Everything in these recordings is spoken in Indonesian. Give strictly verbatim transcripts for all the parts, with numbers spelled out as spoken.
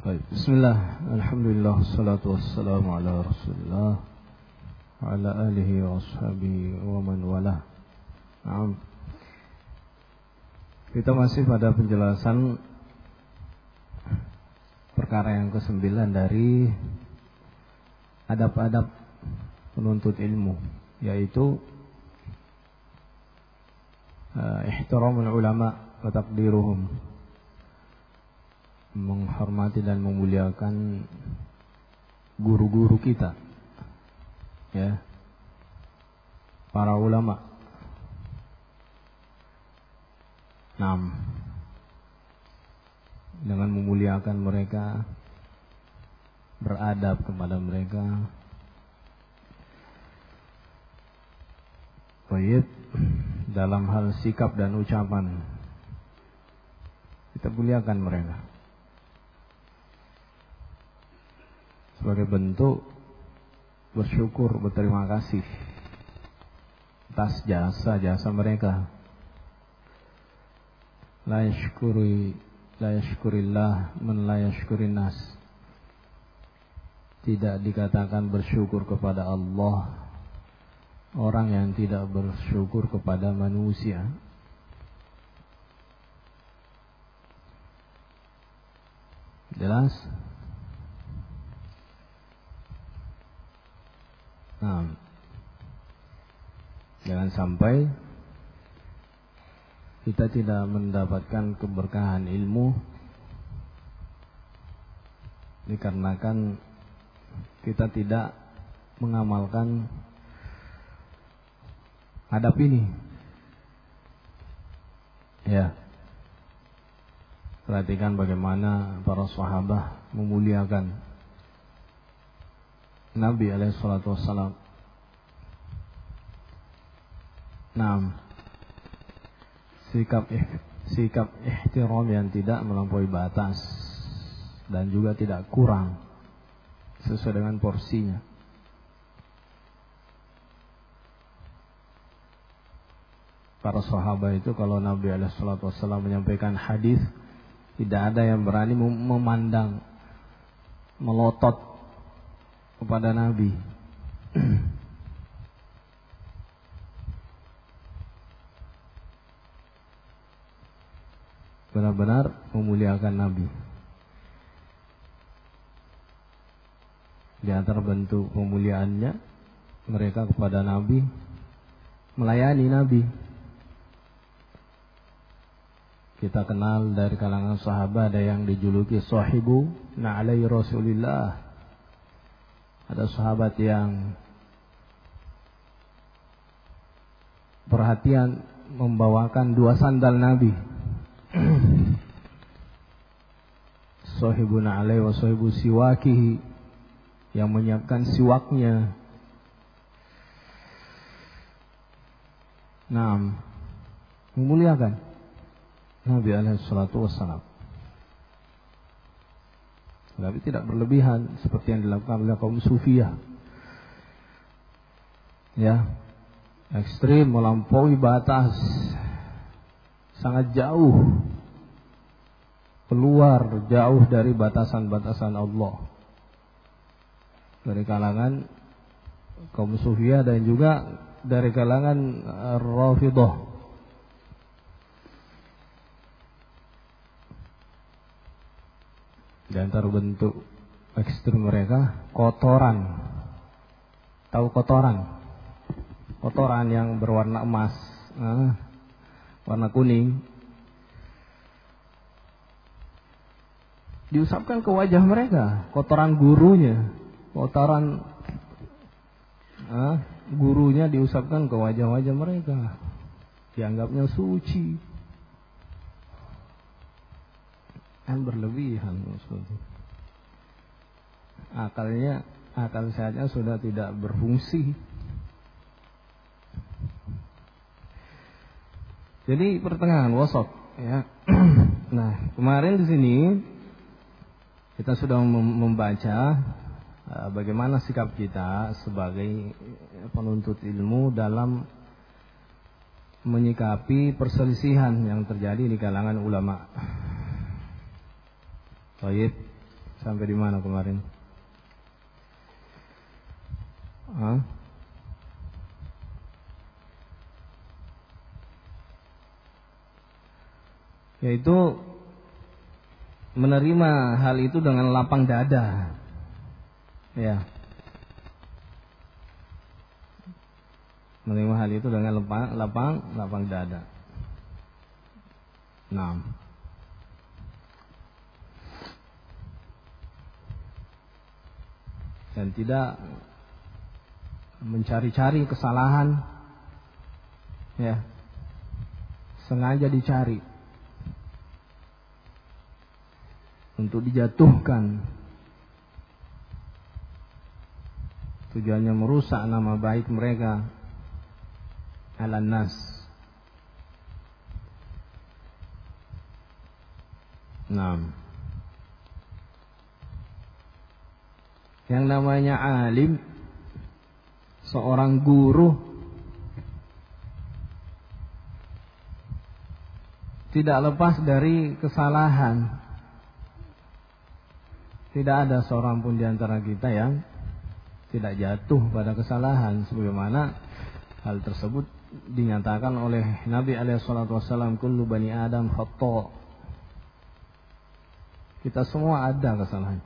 Baik, bismillah, alhamdulillah, salatu wassalamu ala rasulullah wa ala alihi wa ashabihi wa man wala. Nah, kita masih pada penjelasan perkara yang kesembilan dari adab-adab penuntut ilmu, yaitu uh, ihtiramul ulama wa taqdiruhum, menghormati dan memuliakan guru-guru kita, ya, para ulama. Naam, dengan memuliakan mereka, beradab kepada mereka. Baik, dalam hal sikap dan ucapan kita muliakan mereka sebagai bentuk bersyukur, berterima kasih atas jasa-jasa mereka. La yashkuri la yashkurillah man la yashkurin nas. Tidak dikatakan bersyukur kepada Allah orang yang tidak bersyukur kepada manusia. Jelas? Nah, jangan sampai kita tidak mendapatkan keberkahan ilmu dikarenakan kita tidak mengamalkan adab ini. Ya, perhatikan bagaimana para sahabat memuliakan Nabi alaihi salatu wassalam. Nah, sikap sikap ihtiram yang tidak melampaui batas dan juga tidak kurang, sesuai dengan porsinya. Para sahabat itu kalau Nabi alaihi salatu wassalam menyampaikan hadis, tidak ada yang berani memandang, melotot kepada Nabi. Benar-benar memuliakan Nabi. Di antara bentuk pemuliaannya mereka kepada Nabi, melayani Nabi. Kita kenal dari kalangan sahabat ada yang dijuluki sahibu na'alai Rasulillah. Ada sahabat yang perhatian membawakan dua sandal Nabi. Sahibun alaihi wa sahibu siwakihi, yang menyiapkan siwaknya. Naam, memuliakan Nabi alaihi salatu wassalam. Tapi tidak berlebihan seperti yang dilakukan oleh kaum Sufiyah. Ya, ekstrim, melampaui batas, sangat jauh, keluar jauh dari batasan-batasan Allah. Dari kalangan kaum Sufiyah dan juga dari kalangan Rafidah. Di antara bentuk ekstrim mereka, kotoran. Tahu kotoran? Kotoran yang berwarna emas, nah, warna kuning, diusapkan ke wajah mereka. Kotoran gurunya, kotoran nah, gurunya diusapkan ke wajah-wajah mereka. Dianggapnya suci. Kan berlebihan maksudnya. Akalnya, akal sehatnya sudah tidak berfungsi. Jadi pertengahan, wasat, ya. Nah, kemarin di sini kita sudah membaca uh, bagaimana sikap kita sebagai penuntut ilmu dalam menyikapi perselisihan yang terjadi di kalangan ulama. Baik, Sampai di mana kemarin? Hah? Yaitu menerima hal itu dengan lapang dada. Ya. Menerima hal itu dengan lapang lapang lapang dada. Nah. Dan tidak mencari-cari kesalahan, ya, sengaja dicari untuk dijatuhkan, tujuannya merusak nama baik mereka alan nas. Nah, yang namanya alim, seorang guru, tidak lepas dari kesalahan. Tidak ada seorang pun di antara kita yang tidak jatuh pada kesalahan, sebagaimana hal tersebut dinyatakan oleh Nabi alaihi salatu wasallam, kullu bani Adam khata'. Kita semua ada kesalahan.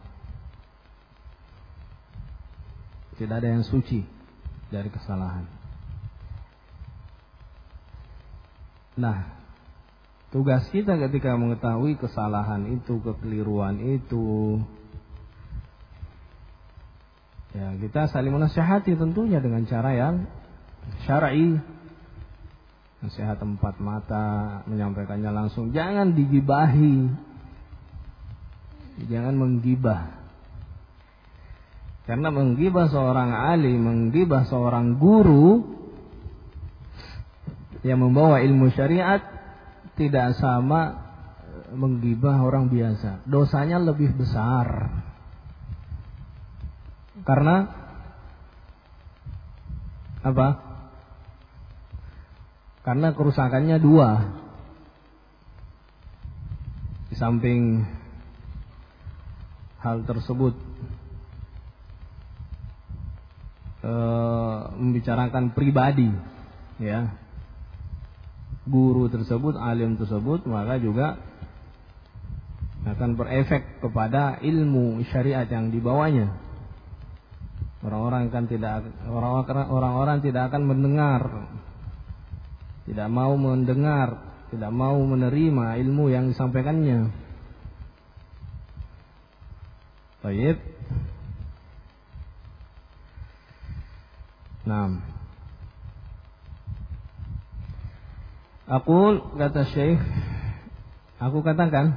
Tidak ada yang suci dari kesalahan. Nah, tugas kita ketika mengetahui kesalahan itu, kekeliruan itu, ya kita saling menasihati tentunya dengan cara yang syar'i. Nasihat empat mata, menyampaikannya langsung, jangan digibahi, jangan menggibah. Karena menggibah seorang alim, menggibah seorang guru yang membawa ilmu syariat tidak sama menggibah orang biasa. Dosanya lebih besar. Karena apa? Karena kerusakannya dua. Di samping hal tersebut e, membicarakan pribadi, ya, guru tersebut, alim tersebut, maka juga akan berefek kepada ilmu syariat yang dibawanya. Orang-orang kan tidak orang-orang orang-orang tidak akan mendengar, tidak mau mendengar, tidak mau menerima ilmu yang disampaikannya. Baik. Nah, aku kata Syekh, aku katakan,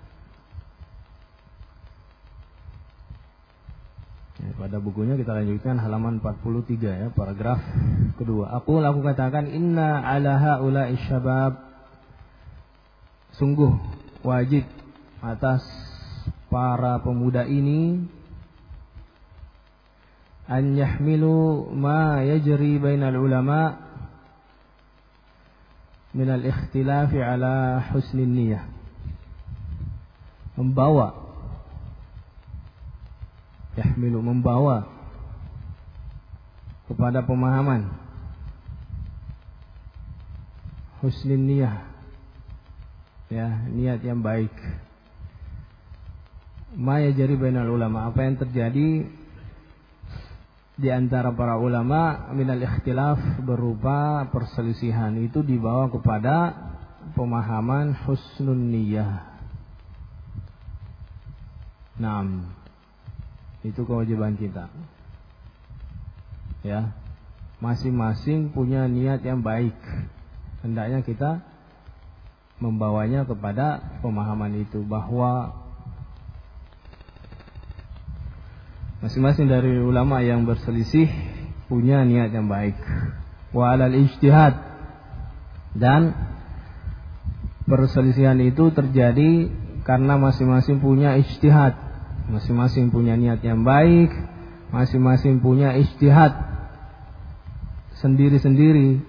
ya, pada bukunya kita lanjutkan halaman empat puluh tiga, ya, paragraf kedua. Aku aku katakan, inna ala haula'i syabab, sungguh wajib atas para pemuda ini an yahmilu ma yajri bainal ulama min al-ikhtilafi ala husnin niyah, membawa yahmilu membawa kepada pemahaman husnin niyah, ya, niat yang baik. Ma yajri bainal ulama, apa yang terjadi di antara para ulama minal ikhtilaf, berupa perselisihan, itu dibawa kepada pemahaman husnun niyah. Naam, itu kewajiban kita, ya, masing-masing punya niat yang baik, hendaknya kita membawanya kepada pemahaman itu, bahwa masing-masing dari ulama yang berselisih punya niat yang baik. Wa alal ijtihad, dan perselisihan itu terjadi karena masing-masing punya ijtihad, masing-masing punya niat yang baik, masing-masing punya ijtihad sendiri-sendiri.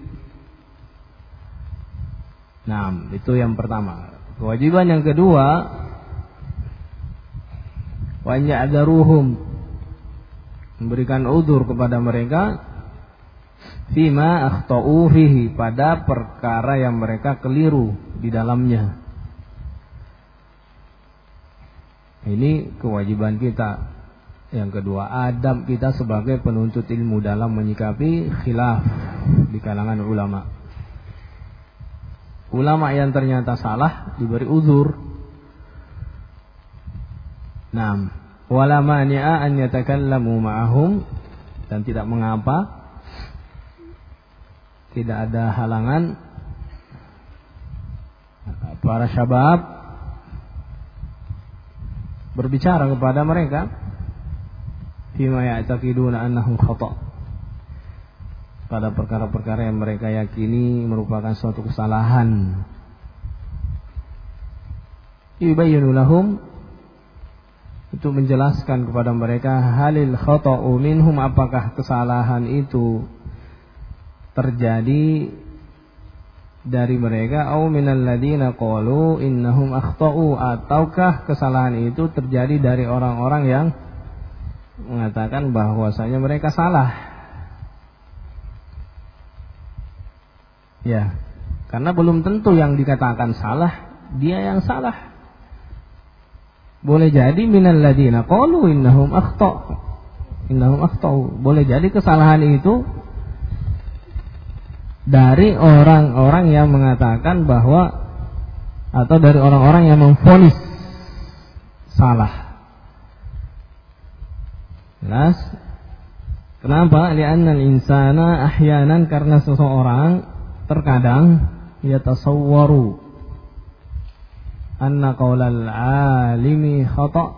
Nah, itu yang pertama. Kewajiban yang kedua, wa ya'dharuhum, memberikan udzur kepada mereka fima akhtau fihi, pada perkara yang mereka keliru di dalamnya. Ini kewajiban kita. Yang kedua, adab kita sebagai penuntut ilmu dalam menyikapi khilaf di kalangan ulama. Ulama yang ternyata salah diberi uzur. Naam, wala mani'a an yatakallamu ma'ahum, dan tidak mengapa, tidak ada halangan para syabab berbicara kepada mereka fima ya'taqiduna annahum khata', pada perkara-perkara yang mereka yakini merupakan suatu kesalahan. Yubayyinu lahum, itu menjelaskan kepada mereka halil khata'u minhum, apakah kesalahan itu terjadi dari mereka, au minal ladzina qalu innahum akhta'u, ataukah kesalahan itu terjadi dari orang-orang yang mengatakan bahwasanya mereka salah. Ya, karena belum tentu yang dikatakan salah dia yang salah. Boleh jadi minal ladzina qalu innahum akhta'u, innahum akhta'u, boleh jadi kesalahan itu dari orang-orang yang mengatakan bahwa, atau dari orang-orang yang memvonis salah. Jelas? Kenapa? Li'anna al-insana ahyanan, karena seseorang terkadang yatasawwaru anna qaulal alimi khata'.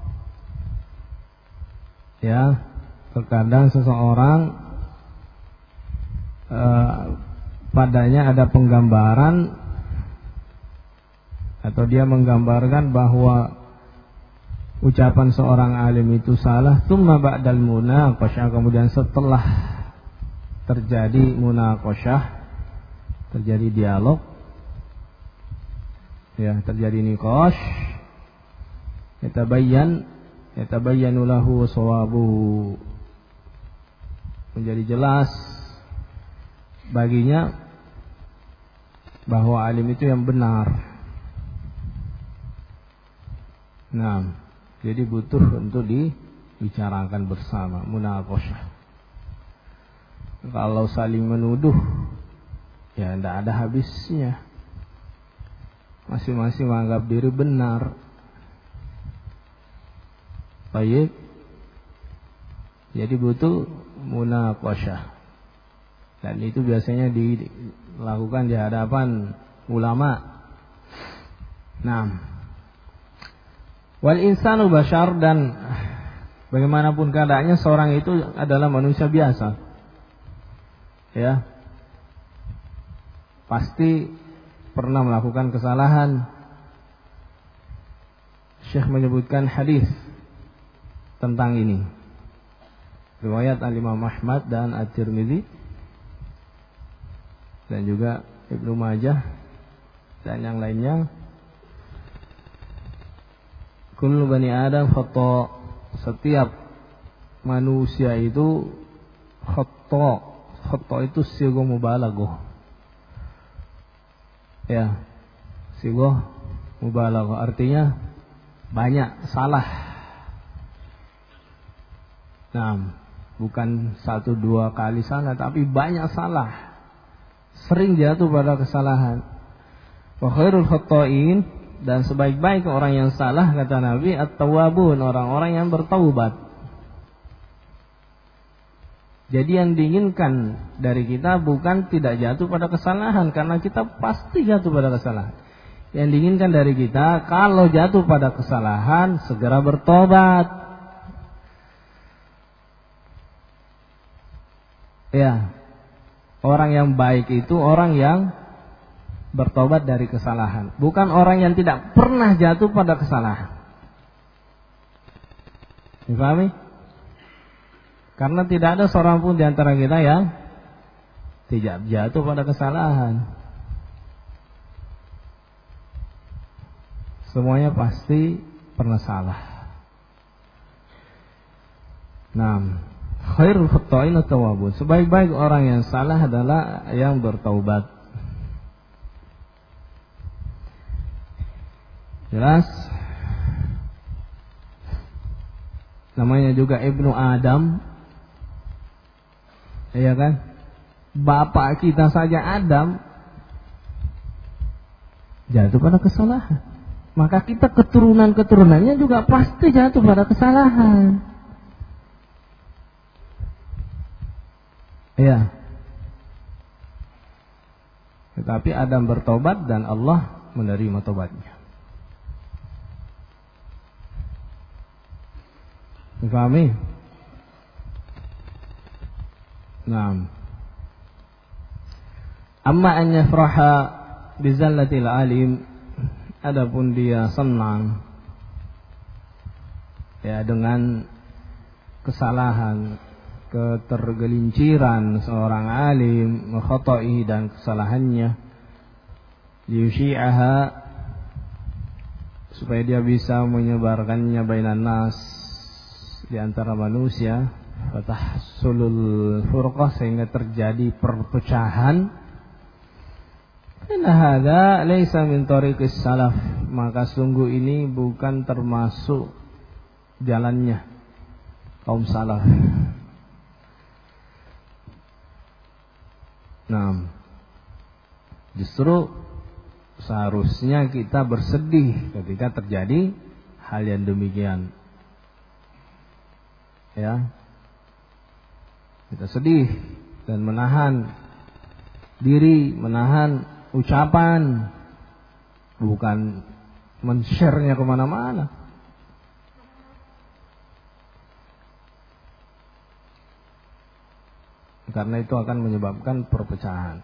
Ya, terkadang seseorang eh, padanya ada penggambaran, atau dia menggambarkan bahwa ucapan seorang alim itu salah. Tsumma ba'dal munaqasyah, kemudian setelah terjadi munaqasyah, terjadi dialog, ya, terjadi niqash, yatabayyan yatabayyanu lahu shawabuhu, menjadi jelas baginya bahwa alim itu yang benar. Nah, jadi butuh untuk dibicarakan bersama, munaqasyah. Kalau saling menuduh, ya tidak ada habisnya. Masing-masing menganggap diri benar. Baik. Jadi butuh munaqasyah. Dan itu biasanya dilakukan di hadapan ulama. Nah, wal insanu bashar, dan bagaimanapun keadaannya seorang itu adalah manusia biasa. Ya. Pasti pernah melakukan kesalahan. Syekh menyebutkan hadis tentang ini. Riwayat Al-Imam Ahmad dan At-Tirmidzi dan juga Ibnu Majah dan yang lainnya. Kullu bani Adam khata', setiap manusia itu khata'. Khata' itu sigha mubalaghah. Ya, sigha mubalaghah artinya banyak salah. Nah, bukan satu dua kali salah, tapi banyak salah. Sering jatuh pada kesalahan. Wa khairul khata'in, dan sebaik-baik orang yang salah, kata Nabi, at-tawwabun, orang-orang yang bertaubat. Jadi yang diinginkan dari kita bukan tidak jatuh pada kesalahan, karena kita pasti jatuh pada kesalahan. Yang diinginkan dari kita, kalau jatuh pada kesalahan, segera bertobat. Ya, orang yang baik itu orang yang bertobat dari kesalahan, bukan orang yang tidak pernah jatuh pada kesalahan. Dipahami? Karena tidak ada seorang pun di antara kita yang tidak jatuh pada kesalahan. Semuanya pasti pernah salah. Nah, khairul khata'in at-tawwabun. Sebaik-baik orang yang salah adalah yang bertaubat. Jelas? Namanya juga Ibnu Adam. Iya kan? Bapak kita saja Adam jatuh pada kesalahan. Maka kita keturunan-keturunannya juga pasti jatuh pada kesalahan. Iya. Tetapi Adam bertobat dan Allah menerima tobatnya. Difahami? Naam. Amma an yafraha bizallatil alim, adapun dia senang ya dengan kesalahan, ketergelinciran seorang alim, khata'i dan kesalahannya, liyusyi'aha, supaya dia bisa menyebarkannya bainan nas, di antara manusia, fatahsulul furqah, sehingga terjadi perpecahan. Inna hadza laisa min tariqis salaf, maka sungguh ini bukan termasuk jalannya kaum salaf. Nah, justru seharusnya kita bersedih ketika terjadi hal yang demikian. Ya, kita sedih dan menahan diri, menahan ucapan, bukan men-share-nya kemana-mana. Karena itu akan menyebabkan perpecahan.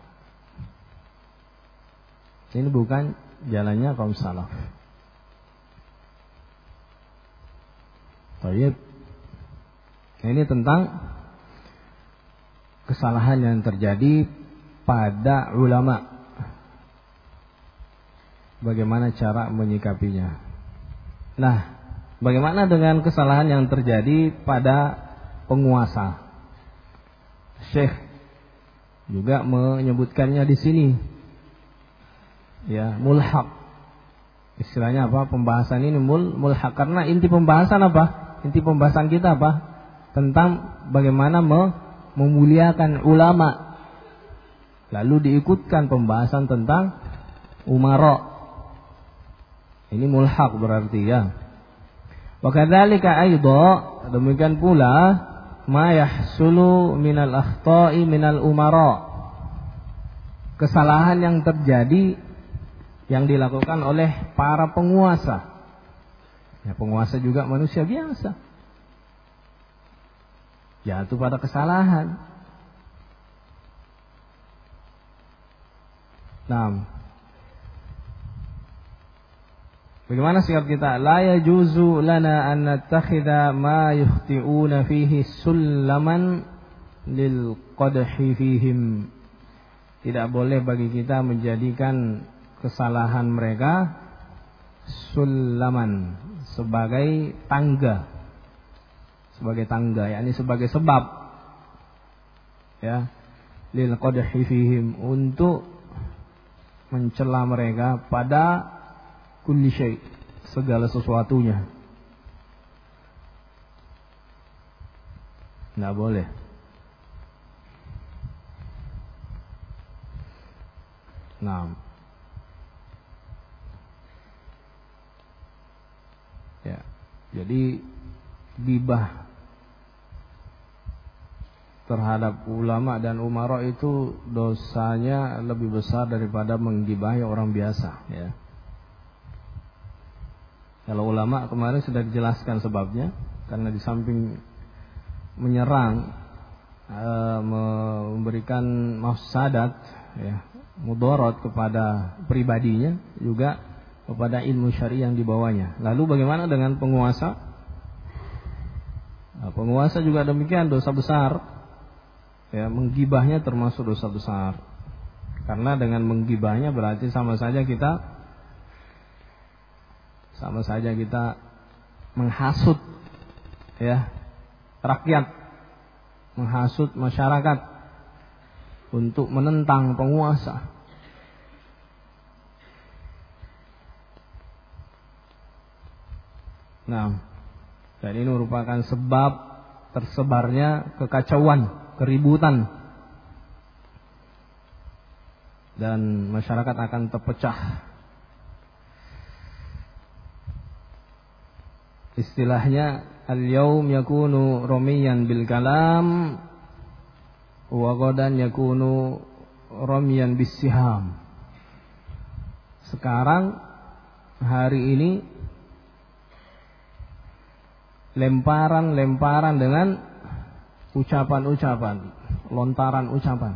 Ini bukan jalannya kaum salaf. Baik. Ini tentang kesalahan yang terjadi pada ulama. Bagaimana cara menyikapinya. Nah, bagaimana dengan kesalahan yang terjadi pada penguasa? Syekh juga menyebutkannya di sini. Ya, mulhaq. Istilahnya apa? Pembahasan ini mul mulhaq, karena inti pembahasan apa? Inti pembahasan kita apa? Tentang bagaimana memuliakan ulama. Lalu diikutkan pembahasan tentang umara. Ini mulhaq berarti ya. Wa kadzalika aidha, demikian pula ma yahsulu minal akhta'i minal umara. Kesalahan yang terjadi yang dilakukan oleh para penguasa. Ya, penguasa juga manusia biasa. Jatuh pada kesalahan. Nah, bagaimana sikap kita? La yajuzu lana an nattakhidha ma yukhti'una fihi sullaman lil qadhi fihim. Tidak boleh bagi kita menjadikan kesalahan mereka sullaman, sebagai tangga. Sebagai tangga, yakni sebagai sebab, ya, lil qadhi fihim, untuk mencela mereka pada kulli syai', segala sesuatunya. Tidak boleh. Nah, ya, jadi gibah terhadap ulama dan umara itu dosanya lebih besar daripada menggibahi orang biasa, ya. Kalau ulama kemarin sudah dijelaskan sebabnya, karena di samping menyerang, e, memberikan mafsadat, ya, mudarat kepada pribadinya, juga kepada ilmu syar'i yang dibawanya. Lalu bagaimana dengan penguasa? Nah, penguasa juga demikian, dosa besar. Ya, menggibahnya termasuk dosa besar. Karena dengan menggibahnya berarti sama saja kita sama saja kita menghasut, ya, rakyat, menghasut masyarakat untuk menentang penguasa. Nah, dan ini merupakan sebab tersebarnya kekacauan, keributan, dan masyarakat akan terpecah. Istilahnya al-yaum yakunu ramiyan bil kalam wa ghadan yakunu ramiyan bis siham. Sekarang hari ini lemparan-lemparan dengan ucapan-ucapan, lontaran ucapan.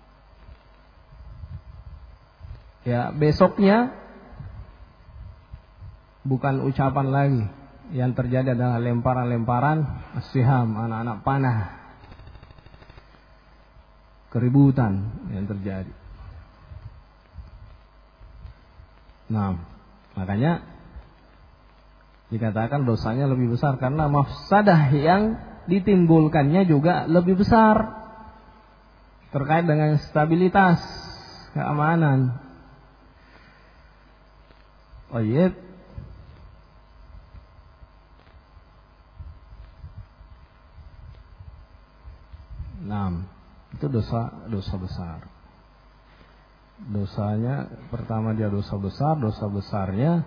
Ya, besoknya bukan ucapan lagi. Yang terjadi adalah lemparan-lemparan siham, anak-anak panah. Keributan yang terjadi. Nah, makanya dikatakan dosanya lebih besar karena mafsadah yang ditimbulkannya juga lebih besar terkait dengan stabilitas keamanan. Baik. Nah, itu dosa dosa besar. Dosanya pertama dia dosa besar, dosa besarnya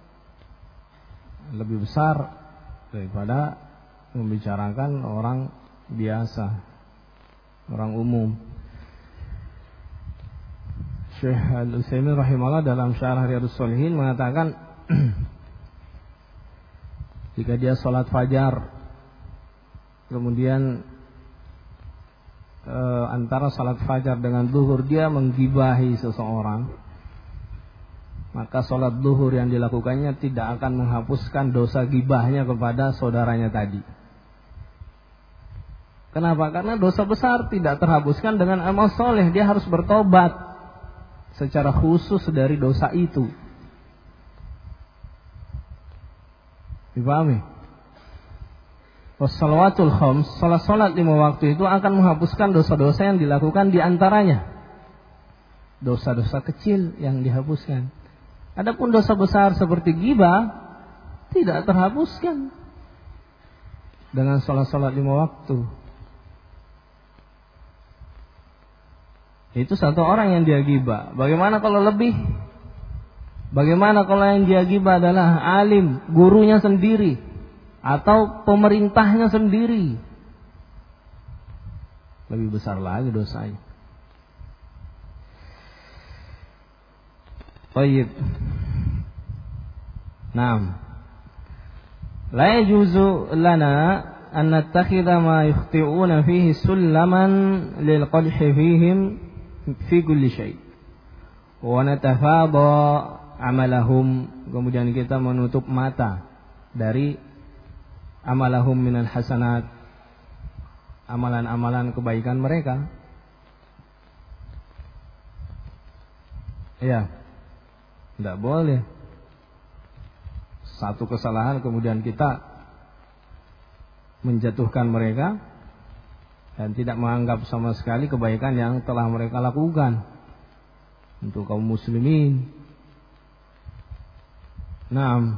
lebih besar daripada membicarakan orang biasa, orang umum. Syekh Al-Utsaimin rahimahullah dalam Syarah Riyadhus Shalihin mengatakan jika dia sholat fajar kemudian e, antara sholat fajar dengan zuhur dia menggibahi seseorang, maka sholat zuhur yang dilakukannya tidak akan menghapuskan dosa gibahnya kepada saudaranya tadi. Kenapa? Karena dosa besar tidak terhapuskan dengan amal soleh. Dia harus bertobat secara khusus dari dosa itu. Dipahami? Wassalawatul khams, salat-salat lima waktu itu akan menghapuskan dosa-dosa yang dilakukan di antaranya. Dosa-dosa kecil yang dihapuskan. Adapun dosa besar seperti ghibah tidak terhapuskan dengan salat-salat lima waktu. Itu satu orang yang dia ghibah. Bagaimana kalau lebih? Bagaimana kalau yang dia ghibah adalah alim, gurunya sendiri atau pemerintahnya sendiri? Lebih besar lagi dosanya. Baik. Naam. La yajuzu lana an nattakhidha ma yukhti'una fihi sullaman lil qadhi fihim fi kulli syai'. Wa natafadha amalahum, kemudian kita menutup mata dari amalahum minal hasanat, amalan-amalan kebaikan mereka. Ya. Tidak boleh satu kesalahan kemudian kita menjatuhkan mereka dan tidak menganggap sama sekali kebaikan yang telah mereka lakukan untuk kaum muslimin. Naam.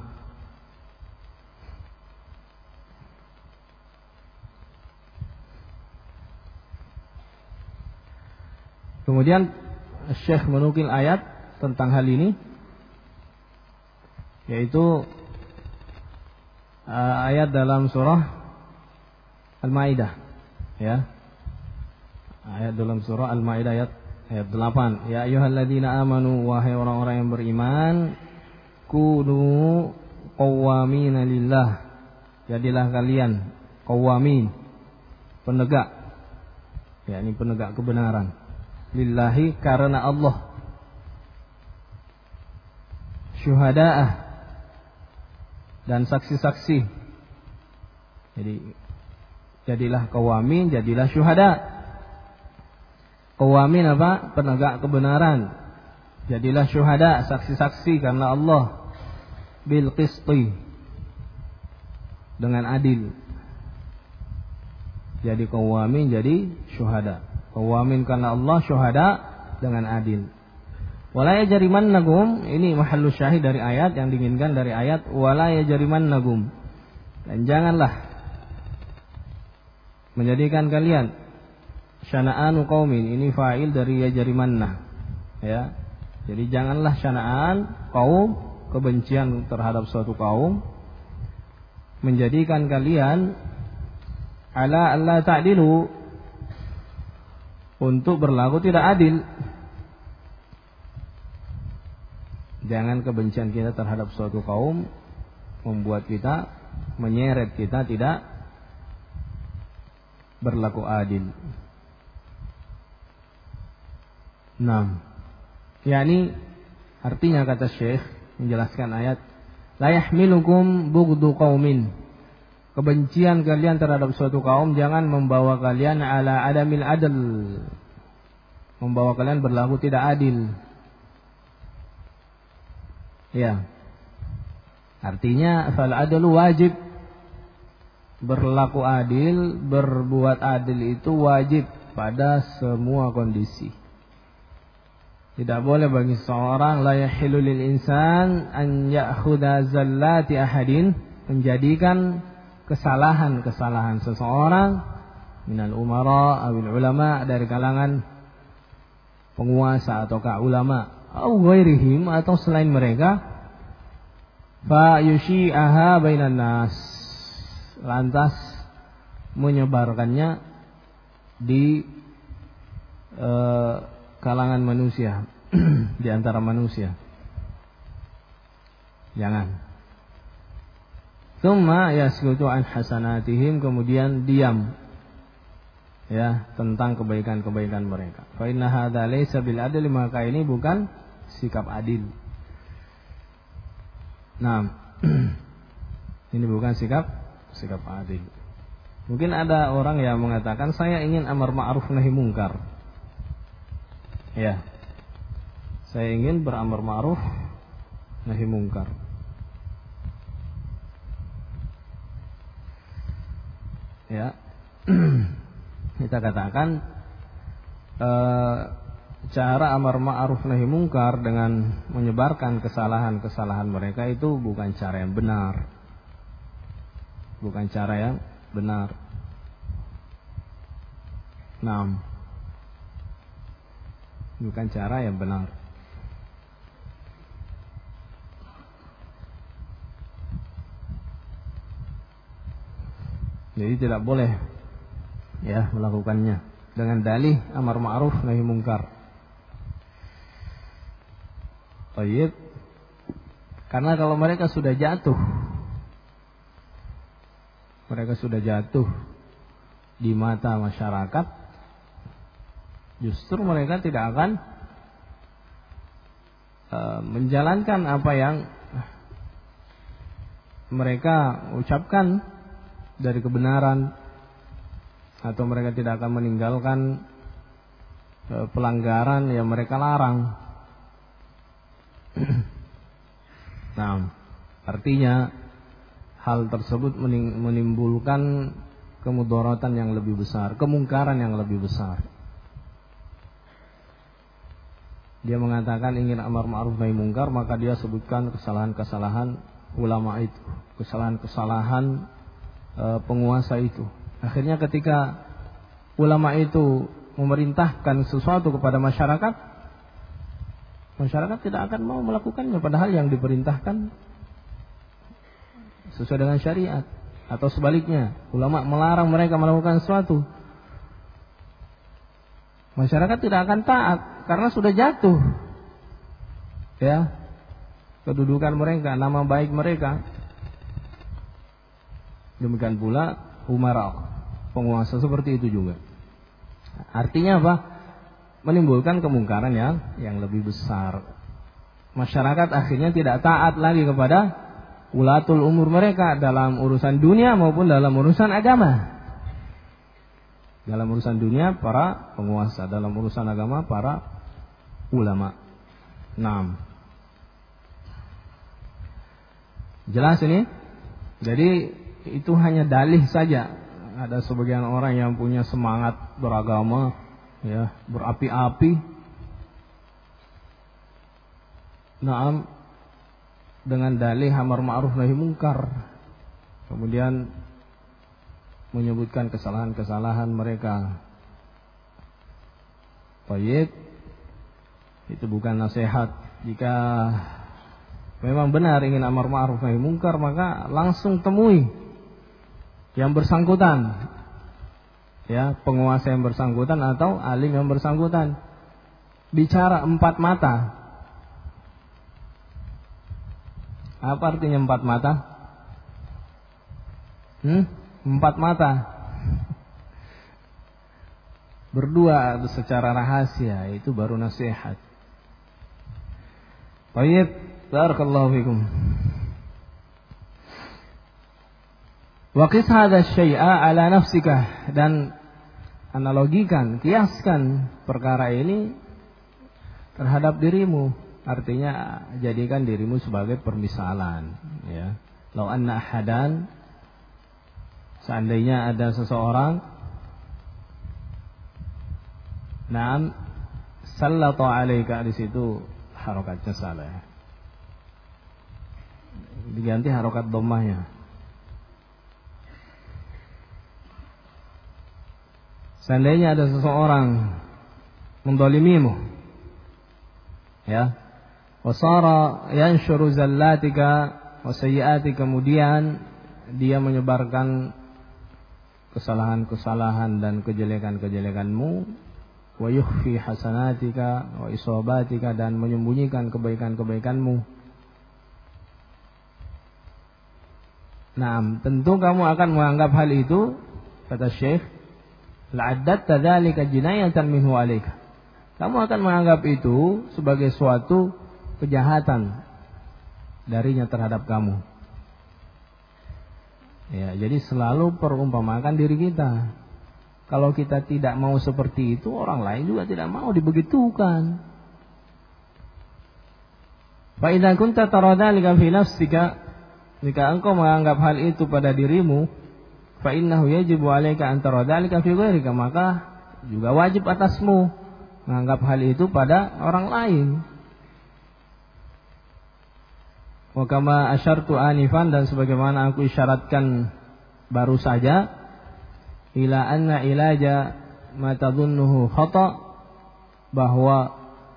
Kemudian Syekh menukil ayat tentang hal ini, yaitu uh, ayat dalam surah Al-Maidah, ya. Ayat dalam surah Al-Maidah ayat ayat delapan. Ya ayyuhalladzina amanu, wahai orang-orang yang beriman, kunu qawwamina lillah. Jadilah kalian qawwamin, penegak. Ya, ini penegak kebenaran. Lillahi, karena Allah. Syuhada'ah, dan saksi-saksi. Jadi jadilah qawamin, jadilah syuhada. Qawamin apa? Penegak kebenaran. Jadilah syuhada, saksi-saksi karena Allah. Bil qisti, dengan adil. Jadi qawamin, jadi syuhada. Qawamin karena Allah, syuhada dengan adil. Wala yajrimannakum, ini mahallu syahid dari ayat, yang diinginkan dari ayat wala yajrimannakum. Dan janganlah menjadikan kalian syana'anu qaumin, ini fa'il dari yajrimanna. Ya. Jadi janganlah syana'an kaum, kebencian terhadap suatu kaum, menjadikan kalian ala alla ta'dilu, untuk berlaku tidak adil. Jangan kebencian kita terhadap suatu kaum membuat kita, menyeret kita tidak berlaku adil. Nah, yakni artinya kata Syekh menjelaskan ayat, la yahmilukum bughdu qaumin, kebencian kalian terhadap suatu kaum jangan membawa kalian ala adamil adl, membawa kalian berlaku tidak adil. Ya. Artinya fal adlu wajib, berlaku adil, berbuat adil itu wajib pada semua kondisi. Tidak boleh bagi seorang, la yahillu lil insan an ya'khudha zallati ahadin, menjadikan kesalahan-kesalahan seseorang minal umara awil ulama, dari kalangan penguasa ataukah ulama, au ghairihim, atau selain mereka, fa yushi'aha bainan nas, lantas menyebarkannya di eh, kalangan manusia, di antara manusia. Jangan. Tsumma yaskutu an hasanatihim, kemudian diam ya tentang kebaikan-kebaikan mereka. Fa inna hadza laysa bil adli, maka ini bukan sikap adil. Nah, ini bukan sikap sikap adil. Mungkin ada orang yang mengatakan, saya ingin amar ma'ruf nahi mungkar. Ya. Saya ingin beramar ma'ruf nahi mungkar. Ya. Kita katakan e, cara amar ma'ruf nahi mungkar dengan menyebarkan kesalahan-kesalahan mereka itu bukan cara yang benar. Bukan cara yang benar. Nah, bukan cara yang benar. Jadi tidak boleh ya melakukannya dengan dalih amar ma'ruf nahi mungkar. Baik. Karena kalau mereka sudah jatuh, mereka sudah jatuh di mata masyarakat, justru mereka tidak akan uh, menjalankan apa yang mereka ucapkan dari kebenaran, atau mereka tidak akan meninggalkan uh, pelanggaran yang mereka larang. Nah, artinya hal tersebut menimbulkan kemudaratan yang lebih besar, kemungkaran yang lebih besar. Dia mengatakan ingin amar ma'ruf nahi mungkar, maka dia sebutkan kesalahan-kesalahan ulama itu, kesalahan-kesalahan e, penguasa itu. Akhirnya ketika ulama itu memerintahkan sesuatu kepada masyarakat, masyarakat tidak akan mau melakukannya, padahal yang diperintahkan sesuai dengan syariat. Atau sebaliknya, ulama melarang mereka melakukan sesuatu, masyarakat tidak akan taat karena sudah jatuh ya kedudukan mereka, nama baik mereka. Demikian pula umara, penguasa seperti itu juga. Artinya apa? Menimbulkan kemungkaran yang yang lebih besar. Masyarakat akhirnya tidak taat lagi kepada ulatul umur mereka dalam urusan dunia maupun dalam urusan agama. Dalam urusan dunia para penguasa, dalam urusan agama para ulama. Nah, jelas ini. Jadi itu hanya dalih saja ada sebagian orang yang punya semangat beragama, ya, berapi-api. Naam, dengan dalih amar ma'ruf nahi mungkar. Kemudian menyebutkan kesalahan-kesalahan mereka. Baik, itu bukan nasihat. Jika memang benar ingin amar ma'ruf nahi mungkar, maka langsung temui yang bersangkutan, ya, penguasa yang bersangkutan atau alim yang bersangkutan. Bicara empat mata. Apa artinya empat mata? Hmm? Empat mata. Berdua secara rahasia, itu baru nasihat. Baik, barakallahu fikum. Waqis hadha syai'a ala nafsika, dan analogikan, kiaskan perkara ini terhadap dirimu. Artinya jadikan dirimu sebagai permisalan, ya. Lau anna ahadan, seandainya ada seseorang, na'am, sallata 'alaika, di situ harokatnya salah. Diganti harokat dhammahnya. Seandainya ada seseorang mendolimimu, ya, wasara yanshuru zallatika wa sayyiati, kemudian dia menyebarkan kesalahan-kesalahan dan kejelekan-kejelekanmu, wa yukhfi hasanatika wa isabatika, dan menyembunyikan kebaikan-kebaikanmu. Nah, tentu kamu akan menganggap hal itu, kata Syekh, la'addatta dzalika jinayatan minhu 'alaika. Kamu akan menganggap itu sebagai suatu kejahatan darinya terhadap kamu. Ya, jadi selalu perumpamakan diri kita. Kalau kita tidak mau seperti itu, orang lain juga tidak mau dibegitukan. Fa idza kunta tara dzalika fi nafsika, jika engkau menganggap hal itu pada dirimu, fa innahu yajibu 'alaika an tara dzalika fi ghairika, maka juga wajib atasmu menganggap hal itu pada orang lain. Wa kama asyartu anifan, dan sebagaimana aku isyaratkan baru saja, ila anna ilaja ma tadhunnuhu khata, bahwa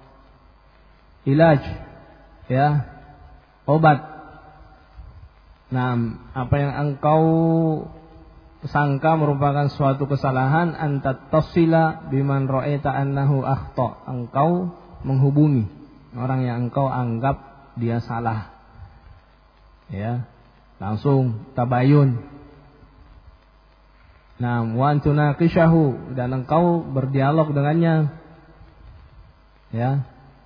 ilaj, ya, obat, nah, apa yang engkau sangka merupakan suatu kesalahan, antat tasila biman ra'aita annahu akhta, engkau menghubungi orang yang engkau anggap dia salah, ya, langsung tabayun. Nah, wa tunaqishahu, dan engkau berdialog dengannya, ya,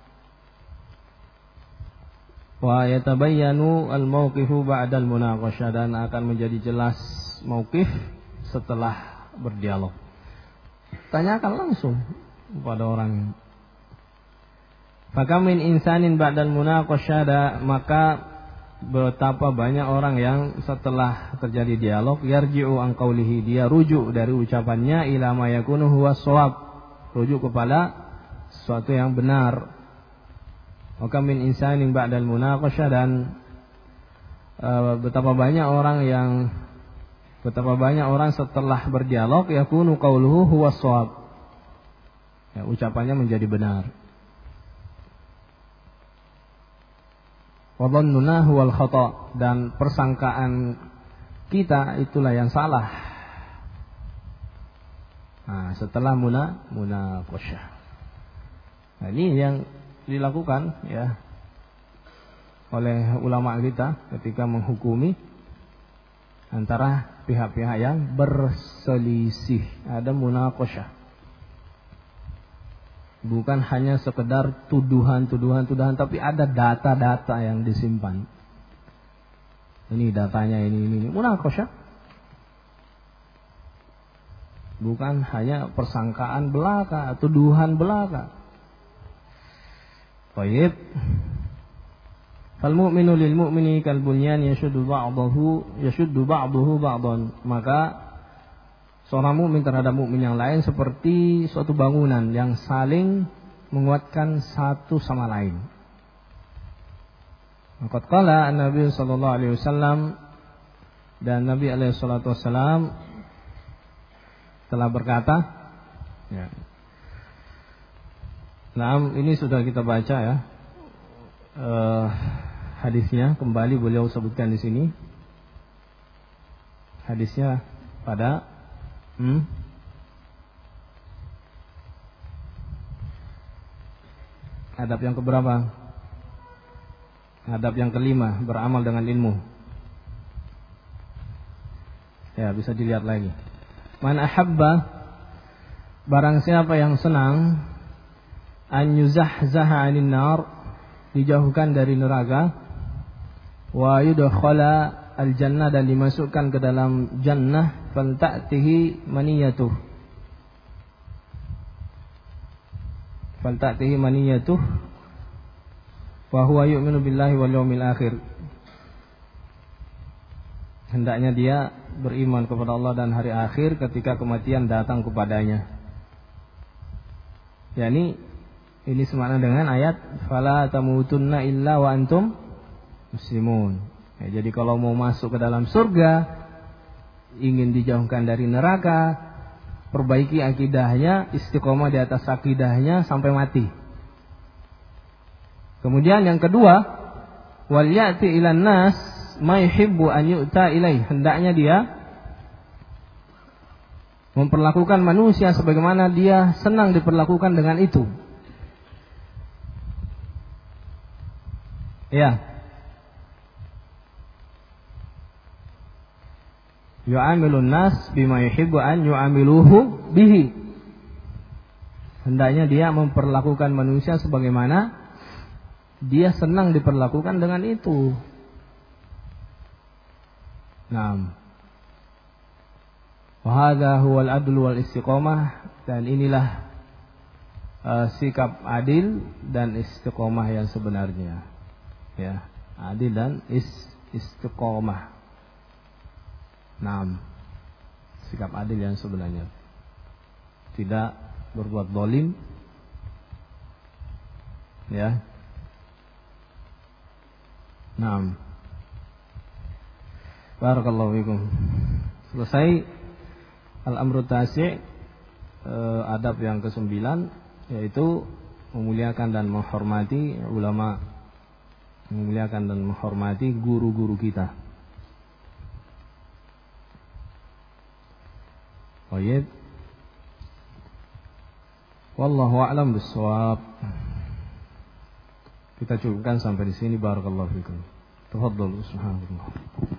wa yatabayyanu al-mawqifu ba'da al-munaqashah, dan akan menjadi jelas mauqif setelah berdialog. Tanyakan langsung kepada orang. Fakam min insanin ba'dal munaqashah, maka betapa banyak orang yang setelah terjadi dialog, yarji'u an qawlihi, dia rujuk dari ucapannya, ila ma yakunu huwa shawab, rujuk kepada sesuatu yang benar. Fakam min insanin ba'dal munaqashah, dan e, betapa banyak orang yang Betapa banyak orang setelah berdialog, yakunu qauluhu huwa shawab, ya, ucapannya menjadi benar. Wa dhannuna huwal khata, dan persangkaan kita itulah yang salah. Nah, setelah muna munaqashah. Nah, ini yang dilakukan, ya, oleh ulama kita ketika menghukumi antara pihak-pihak yang berselisih. Ada munaqashah. Bukan hanya sekedar tuduhan-tuduhan-tuduhan, tapi ada data-data yang disimpan. Ini datanya, ini, ini, ini. Munaqashah. Bukan hanya persangkaan belaka, tuduhan belaka. Baik. Fal mu'minu lil mu'mini kal bunyan yashuddu ba'dahu yashuddu ba'dahu ba'dan. Maka seorang mukmin terhadap mukmin yang lain seperti suatu bangunan yang saling menguatkan satu sama lain. Maka qala Nabi sallallahu alaihi wasallam, dan Nabi alaihi salatu wasallam telah berkata, ya. Nah, ini sudah kita baca ya. Uh, hadisnya kembali beliau sebutkan di sini. Hadisnya pada hmm, adab yang keberapa? Adab yang kelima, beramal dengan ilmu. Ya, bisa dilihat lagi. Man ahabba, barang siapa yang senang, an yuzahzaha 'anil nar, dijauhkan dari neraka, wa yudkhala al-jannah, dan dimasukkan ke dalam jannah, falta'tihi maniyatuh. Falta'tihi maniyatuh wa huwa yu'minu billahi wal yawmil akhir. Hendaknya dia beriman kepada Allah dan hari akhir ketika kematian datang kepadanya. Yani ini semakna dengan ayat fala tamutunna illa wa antum muslimun. Ya, jadi kalau mau masuk ke dalam surga, ingin dijauhkan dari neraka, perbaiki akidahnya, istiqomah di atas akidahnya sampai mati. Kemudian yang kedua, wal ya'ti ilan nas ma yuhibbu an yu'ta ilaih. Hendaknya dia memperlakukan manusia sebagaimana dia senang diperlakukan dengan itu. Ya. Yu'amilun nas bima yuhibbu an yu'amiluhu bihi. Hendaknya dia memperlakukan manusia sebagaimana dia senang diperlakukan dengan itu. Naam. Wa hadza huwal adlu wal istiqamah, dan inilah uh, sikap adil dan istiqamah yang sebenarnya. Ya, adil dan is, istiqamah. Naam. Sikap adil yang sebenarnya. Tidak berbuat zalim. Ya. Naam. Barakallahu fikum. Selesai al-amru tasi', eh, adab yang kesembilan, yaitu memuliakan dan menghormati ulama, memuliakan dan menghormati guru-guru kita. Baik. Wallahu a'lam bissawab. Kita cukupkan sampai di sini. Barakallahu fikum. Tafadhalu subhanallah.